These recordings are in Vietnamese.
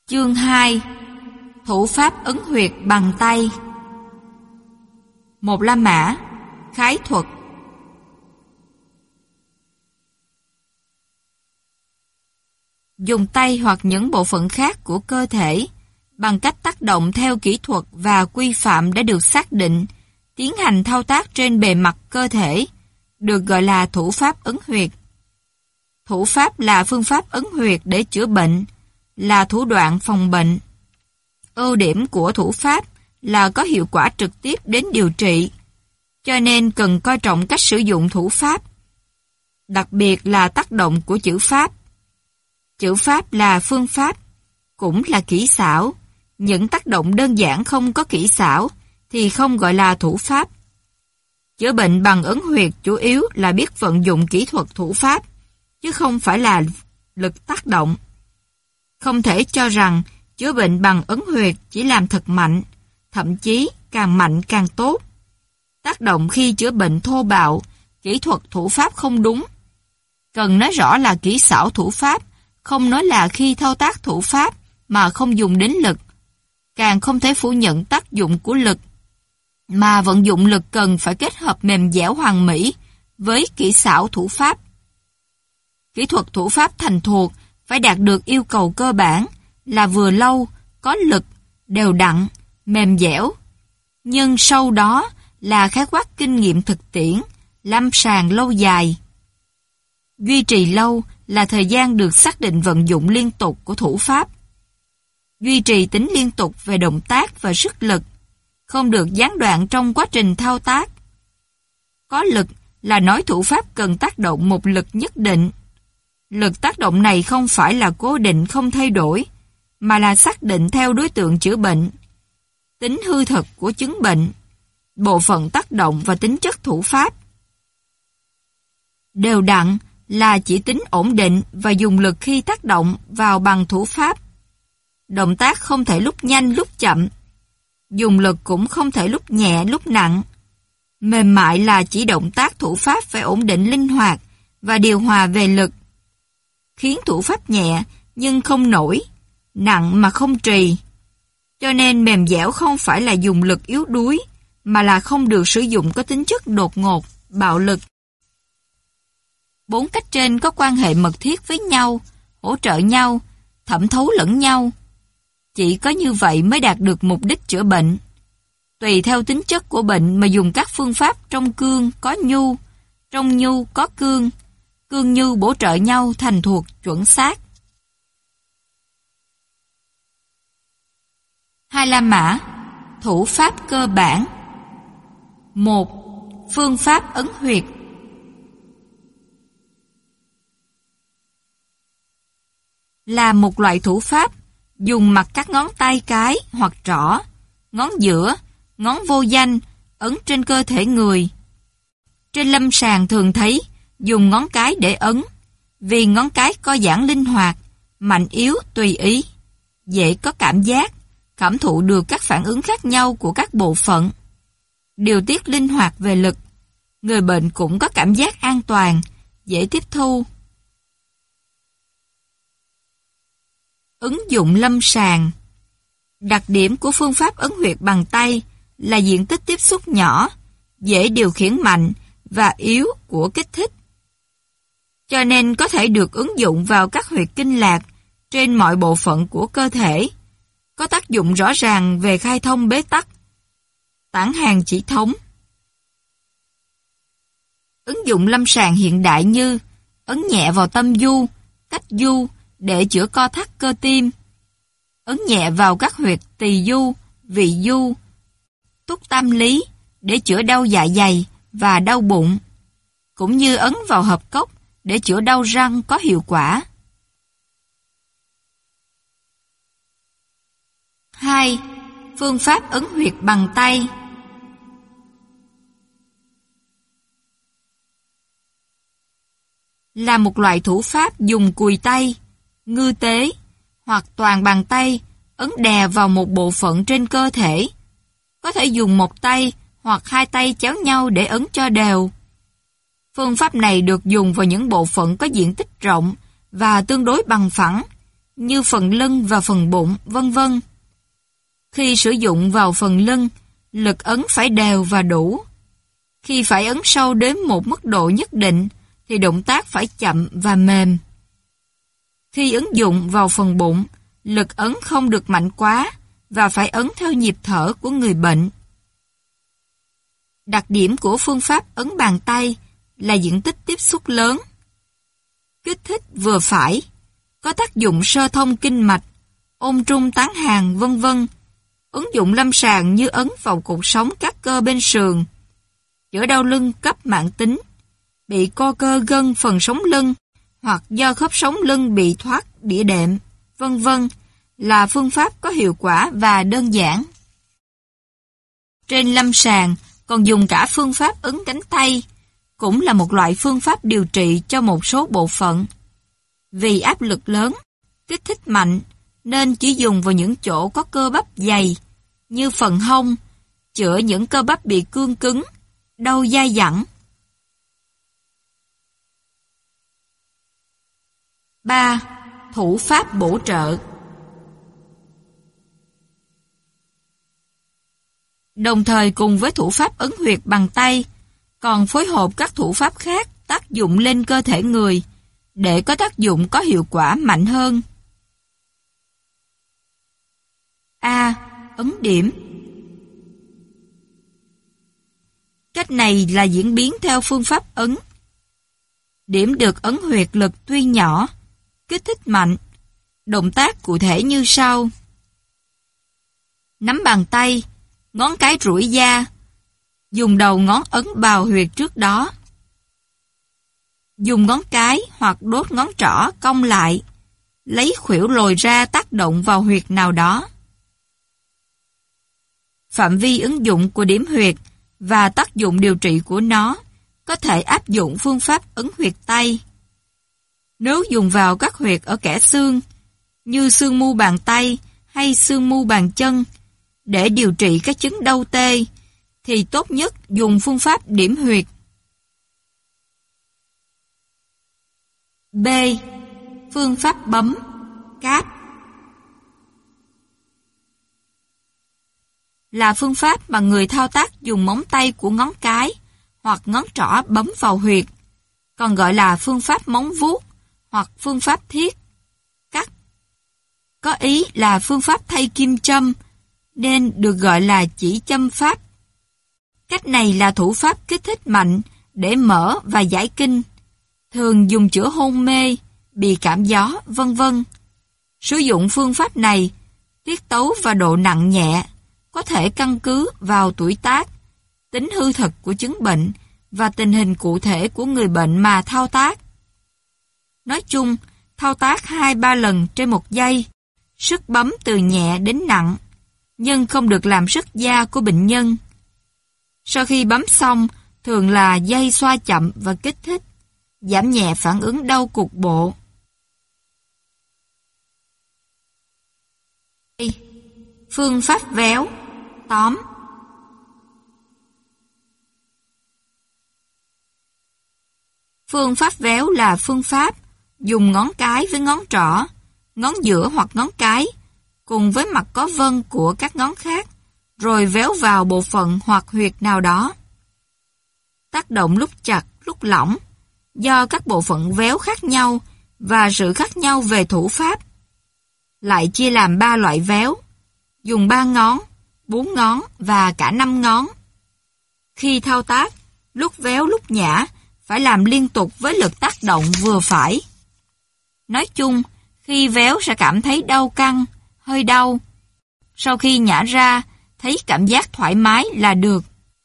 Chương 2. Thủ pháp ấn huyệt bằng tay. Một La Mã. Khái thuật. Dùng tay hoặc những bộ phận khác của cơ thể bằng cách tác động theo kỹ thuật và quy phạm đã được xác định, tiến hành thao tác trên bề mặt cơ thể, được gọi là thủ pháp ấn huyệt. Thủ pháp là phương pháp ấn huyệt để chữa bệnh, là thủ đoạn phòng bệnh. Ưu điểm của thủ pháp là có hiệu quả trực tiếp đến điều trị, cho nên cần coi trọng cách sử dụng thủ pháp, đặc biệt là tác động của chữ pháp. Chữ pháp là phương pháp, cũng là kỹ xảo. Những tác động đơn giản không có kỹ xảo thì không gọi là thủ pháp. Chữa bệnh bằng ấn huyệt chủ yếu là biết vận dụng kỹ thuật thủ pháp, chứ không phải là lực tác động. Không thể cho rằng chữa bệnh bằng ấn huyệt chỉ làm thật mạnh, thậm chí càng mạnh càng tốt. Tác động khi chữa bệnh thô bạo, kỹ thuật thủ pháp không đúng. Cần nói rõ là kỹ xảo thủ pháp, không nói là khi thao tác thủ pháp mà không dùng đến lực. Càng không thể phủ nhận tác dụng của lực, mà vận dụng lực cần phải kết hợp mềm dẻo hoàn mỹ với kỹ xảo thủ pháp. Kỹ thuật thủ pháp thành thuộc phải đạt được yêu cầu cơ bản là vừa lâu, có lực, đều đặn, mềm dẻo. Nhưng sau đó là khái quát kinh nghiệm thực tiễn, lâm sàng lâu dài. Duy trì lâu là thời gian được xác định vận dụng liên tục của thủ pháp. Duy trì tính liên tục về động tác và sức lực, không được gián đoạn trong quá trình thao tác. Có lực là nói thủ pháp cần tác động một lực nhất định. Lực tác động này không phải là cố định không thay đổi, mà là xác định theo đối tượng chữa bệnh, tính hư thực của chứng bệnh, bộ phận tác động và tính chất thủ pháp. Đều đặn là chỉ tính ổn định và dùng lực khi tác động vào bằng thủ pháp. Động tác không thể lúc nhanh lúc chậm. Dùng lực cũng không thể lúc nhẹ lúc nặng. Mềm mại là chỉ động tác thủ pháp phải ổn định linh hoạt và điều hòa về lực. Khiến thủ pháp nhẹ nhưng không nổi, nặng mà không trì. Cho nên mềm dẻo không phải là dùng lực yếu đuối, mà là không được sử dụng có tính chất đột ngột, bạo lực. 4 cách trên có quan hệ mật thiết với nhau, hỗ trợ nhau, thẩm thấu lẫn nhau. Chỉ có như vậy mới đạt được mục đích chữa bệnh. Tùy theo tính chất của bệnh mà dùng các phương pháp trong cương có nhu, trong nhu có cương, cương nhu bổ trợ nhau thành thuộc chuẩn xác. Hai La Mã. Thủ pháp cơ bản. 1. Phương pháp ấn huyệt. Là một loại thủ pháp dùng mặt các ngón tay cái hoặc trỏ, ngón giữa, ngón vô danh ấn trên cơ thể người. Trên lâm sàng thường thấy dùng ngón cái để ấn, vì ngón cái co giãn linh hoạt, mạnh yếu tùy ý, dễ có cảm giác, cảm thụ được các phản ứng khác nhau của các bộ phận. Điều tiết linh hoạt về lực, người bệnh cũng có cảm giác an toàn, dễ tiếp thu. Ứng dụng lâm sàng. Đặc điểm của phương pháp ấn huyệt bằng tay là diện tích tiếp xúc nhỏ, dễ điều khiển mạnh và yếu của kích thích. Cho nên có thể được ứng dụng vào các huyệt kinh lạc trên mọi bộ phận của cơ thể. Có tác dụng rõ ràng về khai thông bế tắc, tản hàng chỉ thống. Ứng dụng lâm sàng hiện đại như ấn nhẹ vào tâm du, cách du để chữa co thắt cơ tim, ấn nhẹ vào các huyệt tỳ du, vị du, túc tam lý để chữa đau dạ dày và đau bụng, cũng như ấn vào hợp cốc để chữa đau răng có hiệu quả. 2. Phương pháp ấn huyệt bằng tay. Là một loại thủ pháp dùng cùi tay, ngư tế hoặc toàn bàn tay ấn đè vào một bộ phận trên cơ thể. Có thể dùng một tay hoặc hai tay chéo nhau để ấn cho đều. Phương pháp này được dùng vào những bộ phận có diện tích rộng và tương đối bằng phẳng, như phần lưng và phần bụng, vân vân. Khi sử dụng vào phần lưng, lực ấn phải đều và đủ. Khi phải ấn sâu đến một mức độ nhất định, thì động tác phải chậm và mềm. Khi ứng dụng vào phần bụng, lực ấn không được mạnh quá và phải ấn theo nhịp thở của người bệnh. Đặc điểm của phương pháp ấn bàn tay là diện tích tiếp xúc lớn, kích thích vừa phải, có tác dụng sơ thông kinh mạch, ôn trung tán hàn, vân vân. Ứng dụng lâm sàng như ấn vào cột sống các cơ bên sườn, chữa đau lưng cấp mãn tính, bị co cơ gân phần sống lưng hoặc do khớp sống lưng bị thoát đĩa đệm, vân vân, là phương pháp có hiệu quả và đơn giản. Trên lâm sàng còn dùng cả phương pháp ấn cánh tay, cũng là một loại phương pháp điều trị cho một số bộ phận. Vì áp lực lớn, kích thích mạnh, nên chỉ dùng vào những chỗ có cơ bắp dày, như phần hông, chữa những cơ bắp bị cương cứng, đau dai dẳng. 3. Thủ pháp bổ trợ. Đồng thời cùng với thủ pháp ấn huyệt bằng tay, còn phối hợp các thủ pháp khác tác dụng lên cơ thể người, để có tác dụng có hiệu quả mạnh hơn. A. Ấn điểm. Cách này là diễn biến theo phương pháp ấn. Điểm được ấn huyệt lực tuy nhỏ, kích thích mạnh. Động tác cụ thể như sau. Nắm bàn tay, ngón cái duỗi ra, dùng đầu ngón ấn vào huyệt trước đó. Dùng ngón cái hoặc đốt ngón trỏ cong lại, lấy khuỷu lồi ra tác động vào huyệt nào đó. Phạm vi ứng dụng của điểm huyệt và tác dụng điều trị của nó có thể áp dụng phương pháp ấn huyệt tay. Nếu dùng vào các huyệt ở kẽ xương, như xương mu bàn tay hay xương mu bàn chân, để điều trị các chứng đau tê, thì tốt nhất dùng phương pháp điểm huyệt. B. Phương pháp bấm, cáp. Là phương pháp mà người thao tác dùng móng tay của ngón cái hoặc ngón trỏ bấm vào huyệt, còn gọi là phương pháp móng vuốt hoặc phương pháp thiết, cắt. Có ý là phương pháp thay kim châm, nên được gọi là chỉ châm pháp. Cách này là thủ pháp kích thích mạnh để mở và giải kinh, thường dùng chữa hôn mê, bị cảm gió, vân vân. Sử dụng phương pháp này, tiết tấu và độ nặng nhẹ có thể căn cứ vào tuổi tác, tính hư thực của chứng bệnh và tình hình cụ thể của người bệnh mà thao tác. Nói chung, thao tác 2-3 lần trên một giây, sức bấm từ nhẹ đến nặng, nhưng không được làm sức da của bệnh nhân. Sau khi bấm xong, thường là dây xoa chậm và kích thích, giảm nhẹ phản ứng đau cục bộ. Phương pháp véo, tóm. Phương pháp véo là phương pháp dùng ngón cái với ngón trỏ, ngón giữa hoặc ngón cái, cùng với mặt có vân của các ngón khác, rồi véo vào bộ phận hoặc huyệt nào đó. Tác động lúc chặt, lúc lỏng, do các bộ phận véo khác nhau và sự khác nhau về thủ pháp. Lại chia làm 3 loại véo, dùng 3 ngón, 4 ngón và cả 5 ngón. Khi thao tác, lúc véo lúc nhả, phải làm liên tục với lực tác động vừa phải. Nói chung, khi véo sẽ cảm thấy đau căng, hơi đau. Sau khi nhả ra, thấy cảm giác thoải mái là được.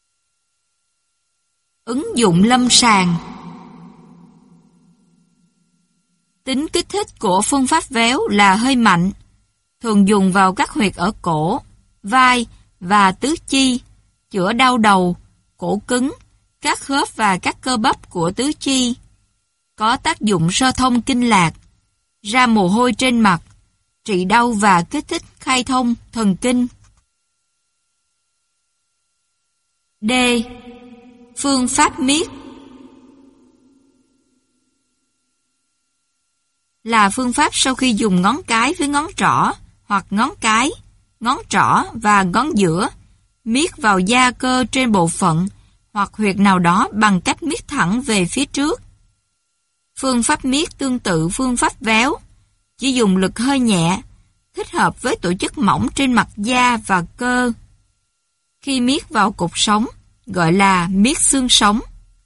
Ứng dụng lâm sàng. Tính kích thích của phương pháp véo là hơi mạnh, thường dùng vào các huyệt ở cổ, vai và tứ chi, chữa đau đầu, cổ cứng, các khớp và các cơ bắp của tứ chi. Có tác dụng sơ thông kinh lạc, ra mồ hôi trên mặt, trị đau và kích thích khai thông thần kinh. D. Phương pháp miết. là phương pháp sau khi dùng ngón cái với ngón trỏ hoặc ngón cái, ngón trỏ và ngón giữa miết vào da cơ trên bộ phận hoặc huyệt nào đó bằng cách miết thẳng về phía trước. Phương pháp miết tương tự phương pháp véo, chỉ dùng lực hơi nhẹ, thích hợp với tổ chức mỏng trên mặt da và cơ. Khi miết vào cột sống, gọi là miết xương sống.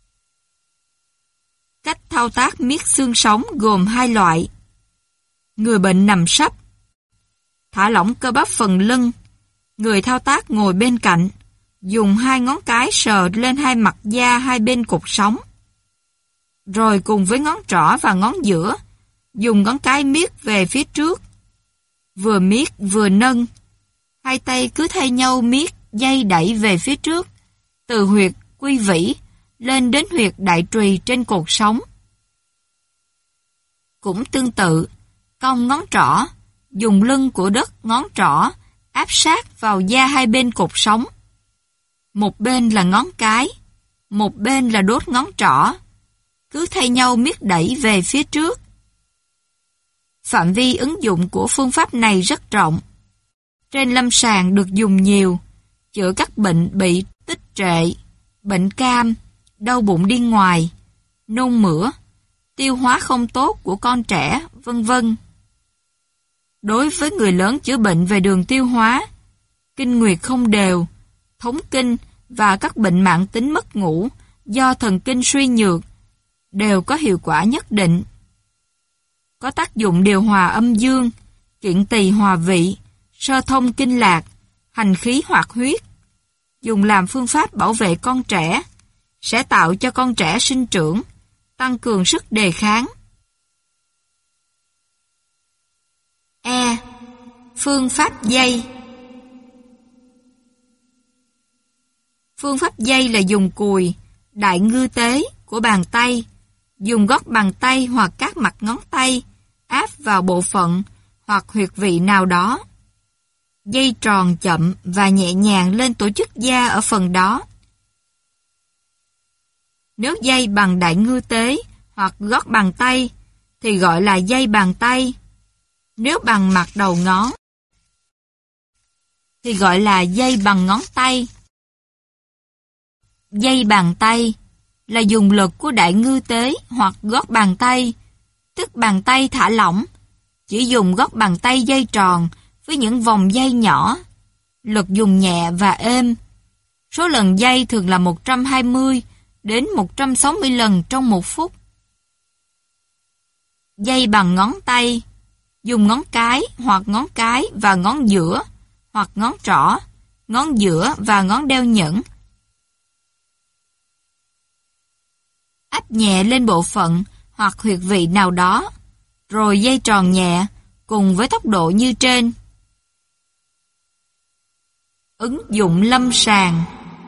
Cách thao tác miết xương sống gồm 2 loại. Người bệnh nằm sấp, thả lỏng cơ bắp phần lưng. Người thao tác ngồi bên cạnh, dùng 2 ngón cái sờ lên 2 mặt da 2 bên cột sống. Rồi cùng với ngón trỏ và ngón giữa, dùng ngón cái miết về phía trước. Vừa miết vừa nâng. 2 tay cứ thay nhau miết dây đẩy về phía trước, từ huyệt quy vĩ lên đến huyệt đại trùy trên cột sống. Cũng tương tự, cong ngón trỏ, dùng lưng của đất ngón trỏ áp sát vào da 2 bên cột sống. Một bên là ngón cái, một bên là đốt ngón trỏ, cứ thay nhau miết đẩy về phía trước. Phạm vi ứng dụng của phương pháp này rất rộng. Trên lâm sàng được dùng nhiều, chữa các bệnh bị tích trệ, bệnh cam, đau bụng đi ngoài, nôn mửa, tiêu hóa không tốt của con trẻ, vân vân. Đối với người lớn chữa bệnh về đường tiêu hóa, kinh nguyệt không đều, thống kinh và các bệnh mãn tính mất ngủ do thần kinh suy nhược đều có hiệu quả nhất định. Có tác dụng điều hòa âm dương, kiện tỳ hòa vị, sơ thông kinh lạc, hành khí hoạt huyết. Dùng làm phương pháp bảo vệ con trẻ, sẽ tạo cho con trẻ sinh trưởng, tăng cường sức đề kháng. E. Phương pháp dây. Phương pháp dây là dùng cùi, đại ngư tế của bàn tay, dùng gót bàn tay hoặc các mặt ngón tay áp vào bộ phận hoặc huyệt vị nào đó. Dây tròn chậm và nhẹ nhàng lên tổ chức da ở phần đó. Nếu dây bằng đại ngư tế hoặc gót bàn tay thì gọi là dây bàn tay. Nếu bằng mặt đầu ngón thì gọi là dây bằng ngón tay. Dây bàn tay là dùng lực của đại ngư tế hoặc gót bàn tay, tức bàn tay thả lỏng, chỉ dùng gót bàn tay dây tròn với những vòng dây nhỏ, lực dùng nhẹ và êm. Số lần dây thường là 120 đến 160 lần trong 1 phút. Dây bằng ngón tay, dùng ngón cái hoặc ngón cái và ngón giữa, hoặc ngón trỏ, ngón giữa và ngón đeo nhẫn. Áp nhẹ lên bộ phận hoặc huyệt vị nào đó, rồi dây tròn nhẹ cùng với tốc độ như trên. Ứng dụng lâm sàng.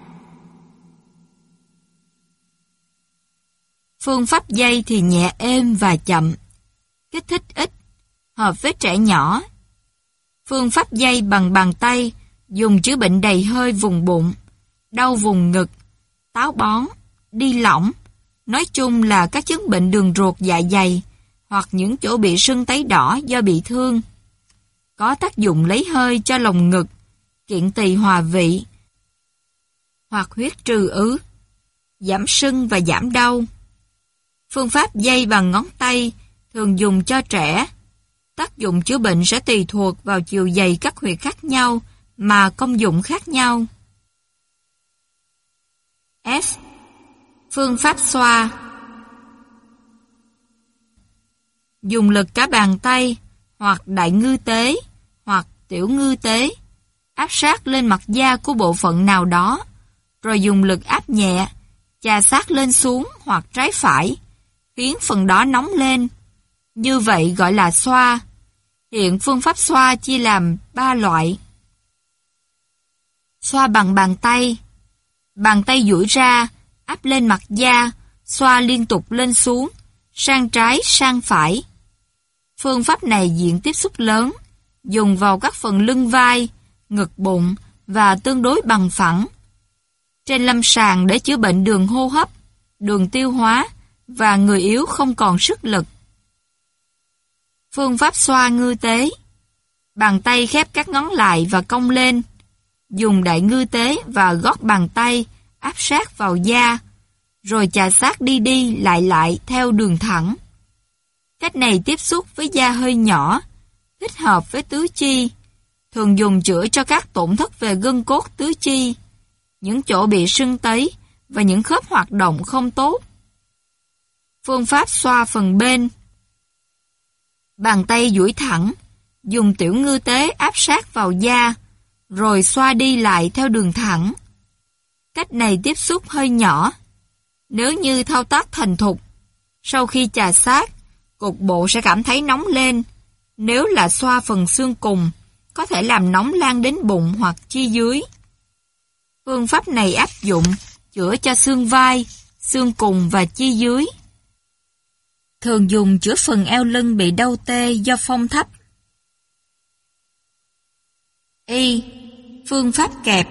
Phương pháp dây thì nhẹ êm và chậm, kích thích ít, hợp với trẻ nhỏ. Phương pháp dây bằng bàn tay dùng chữa bệnh đầy hơi vùng bụng, đau vùng ngực, táo bón, đi lỏng, nói chung là các chứng bệnh đường ruột dạ dày hoặc những chỗ bị sưng tấy đỏ do bị thương. Có tác dụng lấy hơi cho lồng ngực, kiện tỳ hòa vị hoặc huyết trừ ứ, giảm sưng và giảm đau. Phương pháp dây bằng ngón tay thường dùng cho trẻ. Tác dụng chữa bệnh sẽ tùy thuộc vào chiều dày các huyệt khác nhau mà công dụng khác nhau. F. Phương pháp xoa. Dùng lực cả bàn tay hoặc đại ngư tế hoặc tiểu ngư tế áp sát lên mặt da của bộ phận nào đó, rồi dùng lực áp nhẹ, chà sát lên xuống hoặc trái phải, khiến phần đó nóng lên. Như vậy gọi là xoa. Hiện phương pháp xoa chia làm 3 loại. Xoa bằng bàn tay. Bàn tay duỗi ra, áp lên mặt da, xoa liên tục lên xuống, sang trái sang phải. Phương pháp này diện tiếp xúc lớn, dùng vào các phần lưng vai, ngực bụng và tương đối bằng phẳng. Trên lâm sàng để chữa bệnh đường hô hấp, đường tiêu hóa và người yếu không còn sức lực. Phương pháp xoa ngư tế. Bàn tay khép các ngón lại và cong lên. Dùng đại ngư tế và gót bàn tay áp sát vào da, rồi chà sát đi đi lại theo đường thẳng. Cách này tiếp xúc với da hơi nhỏ, thích hợp với tứ chi, thường dùng chữa cho các tổn thất về gân cốt tứ chi, những chỗ bị sưng tấy và những khớp hoạt động không tốt. Phương pháp xoa phần bên. Bàn tay duỗi thẳng, dùng tiểu ngư tế áp sát vào da, rồi xoa đi lại theo đường thẳng. Cách này tiếp xúc hơi nhỏ. Nếu như thao tác thành thục, sau khi chà sát, cục bộ sẽ cảm thấy nóng lên. Nếu là xoa phần xương cùng, có thể làm nóng lan đến bụng hoặc chi dưới. Phương pháp này áp dụng chữa cho xương vai, xương cùng và chi dưới. Thường dùng chữa phần eo lưng bị đau tê do phong thấp. Y. Phương pháp kẹp.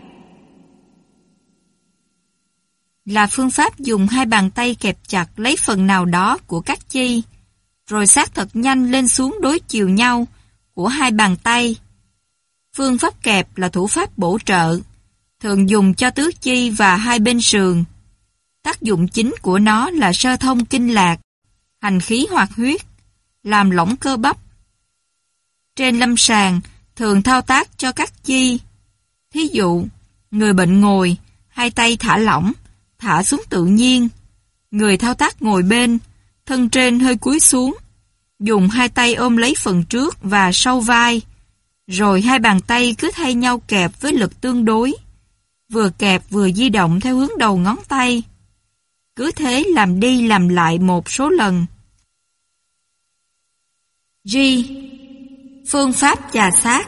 Là phương pháp dùng hai bàn tay kẹp chặt lấy phần nào đó của các chi, rồi sát thật nhanh lên xuống đối chiều nhau của hai bàn tay. Phương pháp kẹp là thủ pháp bổ trợ, thường dùng cho tứ chi và hai bên sườn. Tác dụng chính của nó là sơ thông kinh lạc, hành khí hoạt huyết, làm lỏng cơ bắp. Trên lâm sàng, thường thao tác cho các chi. Thí dụ, người bệnh ngồi, hai tay thả lỏng, thả xuống tự nhiên. Người thao tác ngồi bên, thân trên hơi cúi xuống, dùng hai tay ôm lấy phần trước và sau vai, rồi hai bàn tay cứ thay nhau kẹp với lực tương đối, vừa kẹp vừa di động theo hướng đầu ngón tay. Cứ thế làm đi làm lại một số lần. G. Phương pháp chà sát.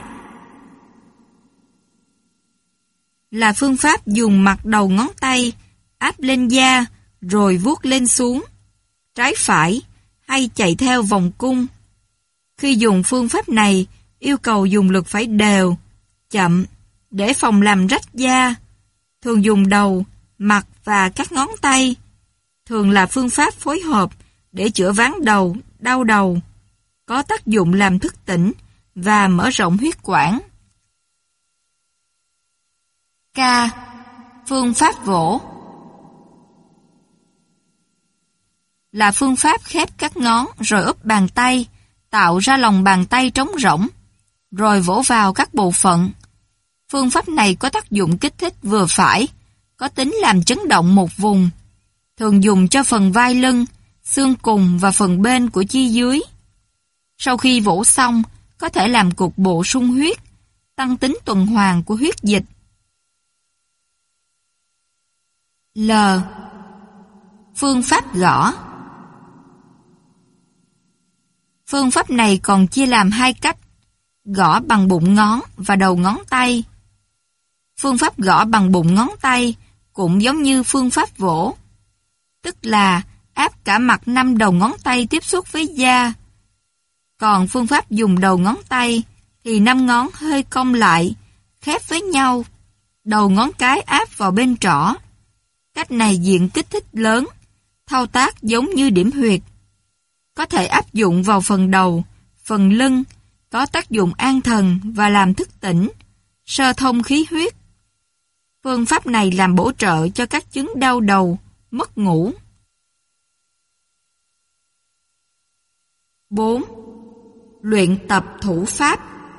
Là phương pháp dùng mặt đầu ngón tay áp lên da rồi vuốt lên xuống, trái phải hay chạy theo vòng cung. Khi dùng phương pháp này, yêu cầu dùng lực phải đều, chậm, để phòng làm rách da. Thường dùng đầu, mặt và các ngón tay. Thường là phương pháp phối hợp để chữa ván đầu, đau đầu. Có tác dụng làm thức tỉnh và mở rộng huyết quản. K. Phương pháp vỗ. Là phương pháp khép các ngón rồi úp bàn tay, tạo ra lòng bàn tay trống rỗng, rồi vỗ vào các bộ phận. Phương pháp này có tác dụng kích thích vừa phải, có tính làm chấn động một vùng. Thường dùng cho phần vai lưng, xương cùng và phần bên của chi dưới. Sau khi vỗ xong, có thể làm cục bộ sung huyết, tăng tính tuần hoàn của huyết dịch. L. Phương pháp gõ. Phương pháp này còn chia làm hai cách, gõ bằng bụng ngón và đầu ngón tay. Phương pháp gõ bằng bụng ngón tay cũng giống như phương pháp vỗ, tức là áp cả mặt 5 đầu ngón tay tiếp xúc với da. Còn phương pháp dùng đầu ngón tay thì 5 ngón hơi cong lại, khép với nhau, đầu ngón cái áp vào bên trỏ. Cách này diện kích thích lớn, thao tác giống như điểm huyệt. Có thể áp dụng vào phần đầu, phần lưng, có tác dụng an thần và làm thức tỉnh, sơ thông khí huyết. Phương pháp này làm bổ trợ cho các chứng đau đầu, mất ngủ. 4. Luyện tập thủ pháp.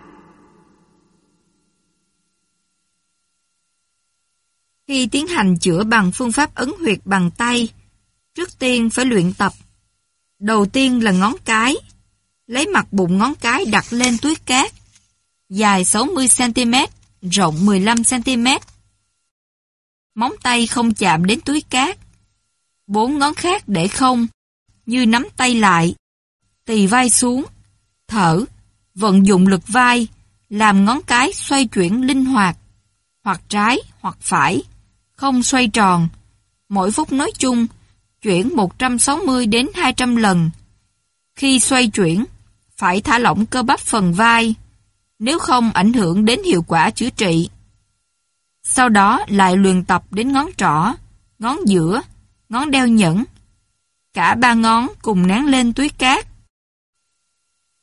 Khi tiến hành chữa bằng phương pháp ấn huyệt bằng tay, trước tiên phải luyện tập. Đầu tiên là ngón cái. Lấy mặt bụng ngón cái đặt lên túi cát, dài 60cm, rộng 15cm. Móng tay không chạm đến túi cát. 4 ngón khác để không, như nắm tay lại, tì vai xuống, thở, vận dụng lực vai, làm ngón cái xoay chuyển linh hoạt, hoặc trái hoặc phải, không xoay tròn. Mỗi phút nói chung, chuyển 160 đến 200 lần. Khi xoay chuyển, phải thả lỏng cơ bắp phần vai, nếu không ảnh hưởng đến hiệu quả chữa trị. Sau đó lại luyện tập đến ngón trỏ, ngón giữa, ngón đeo nhẫn. Cả 3 ngón cùng nén lên túi cát.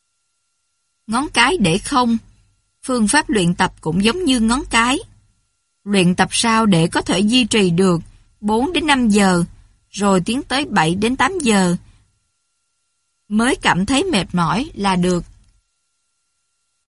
ngón cái để không. Phương pháp luyện tập cũng giống như ngón cái. Luyện tập sao để có thể duy trì được 4 đến 5 giờ, rồi tiến tới 7 đến 8 giờ mới cảm thấy mệt mỏi là được.